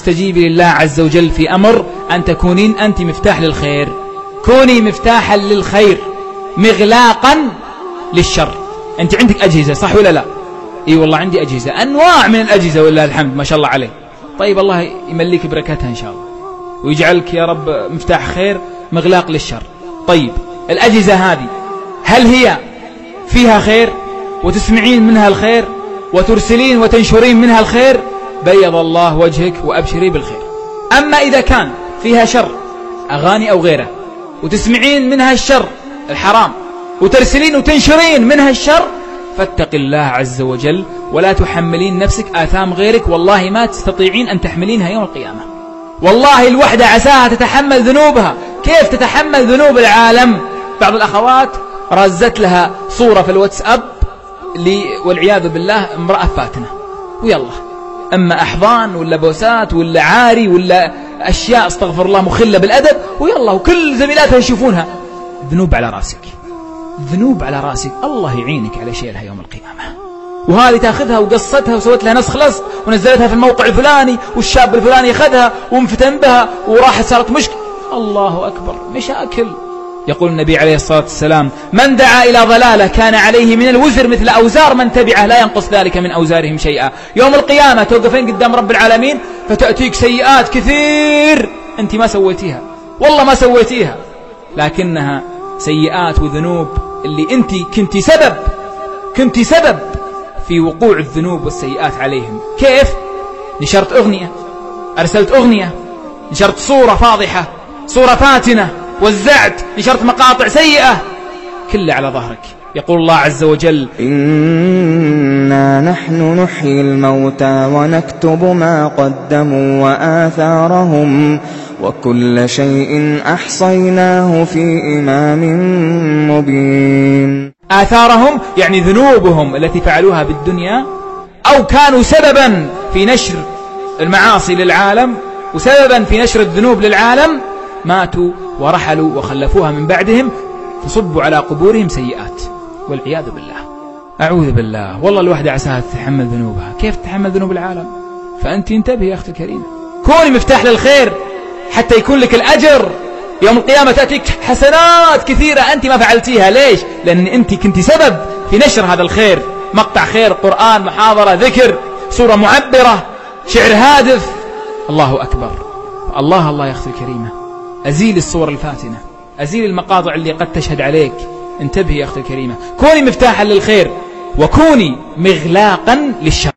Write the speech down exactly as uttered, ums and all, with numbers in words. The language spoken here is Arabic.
استجيبي لله عز وجل في أمر أن تكونين أنت مفتاح للخير. كوني مفتاحا للخير مغلاقا للشر. أنت عندك أجهزة صح ولا لا؟ إي والله عندي أجهزة، أنواع من الأجهزة ولله الحمد ما شاء الله عليه. طيب الله يمليك بركتها إن شاء الله ويجعلك يا رب مفتاح خير مغلاق للشر. طيب الأجهزة هذه هل هي فيها خير وتسمعين منها الخير وترسلين وتنشرين منها الخير؟ بيض الله وجهك وأبشري بالخير. أما إذا كان فيها شر، أغاني أو غيره، وتسمعين منها الشر الحرام وترسلين وتنشرين منها الشر، فاتق الله عز وجل ولا تحملين نفسك آثام غيرك. والله ما تستطيعين أن تحملينها يوم القيامة. والله الوحدة عساها تتحمل ذنوبها. كيف تتحمل ذنوب العالم؟ بعض الأخوات رزت لها صورة في الواتساب والعياذ بالله امرأة فاتنة، ويلا أما أحضان ولا بوسات ولا عاري ولا أشياء استغفر الله مخلة بالأدب، ويلا وكل زميلاتها يشوفونها. ذنوب على راسك، ذنوب على راسك. الله يعينك على شيلها يوم القيامة. وهذه تاخذها وقصتها وسوت لها نسخ لصق ونزلتها في الموقع الفلاني والشاب الفلاني أخذها وانفتن بها وراحت صارت مشكلة. الله أكبر، مشاكل. يقول النبي عليه الصلاة والسلام: من دعا إلى ضلالة كان عليه من الوزر مثل أوزار من تبعه لا ينقص ذلك من أوزارهم شيئا. يوم القيامة توقفين قدام رب العالمين فتأتيك سيئات كثير أنت ما سويتيها، والله ما سويتيها، لكنها سيئات وذنوب اللي أنت كنت سبب كنت سبب في وقوع الذنوب والسيئات عليهم. كيف؟ نشرت أغنية، أرسلت أغنية، نشرت صورة فاضحة، صورة فاتنة، وزعت، نشرت مقاطع سيئة، كله على ظهرك. يقول الله عز وجل: إنا نحن نحيي الموتى ونكتب ما قدموا وآثارهم وكل شيء أحصيناه في إمام مبين. آثارهم يعني ذنوبهم التي فعلوها بالدنيا أو كانوا سببا في نشر المعاصي للعالم وسببا في نشر الذنوب للعالم، ماتوا ورحلوا وخلفوها من بعدهم فصبوا على قبورهم سيئات والعياذ بالله. أعوذ بالله. والله الوحدة عساها تتحمل ذنوبها. كيف تتحمل ذنوب العالم؟ فأنت انتبهي يا أختي الكريمة، كوني مفتاح للخير حتى يكون لك الأجر يوم القيامة. تأتيك حسنات كثيرة أنت ما فعلتيها. ليش؟ لأن أنت كنت سبب في نشر هذا الخير، مقطع خير، قرآن، محاضرة، ذكر، صورة معبرة، شعر هادف. الله أكبر. الله الله يا أختي الكريمة، أزيل الصور الفاتنة، أزيل المقاطع اللي قد تشهد عليك. انتبهي يا أختي الكريمة، كوني مفتاحا للخير وكوني مغلاقا للشر.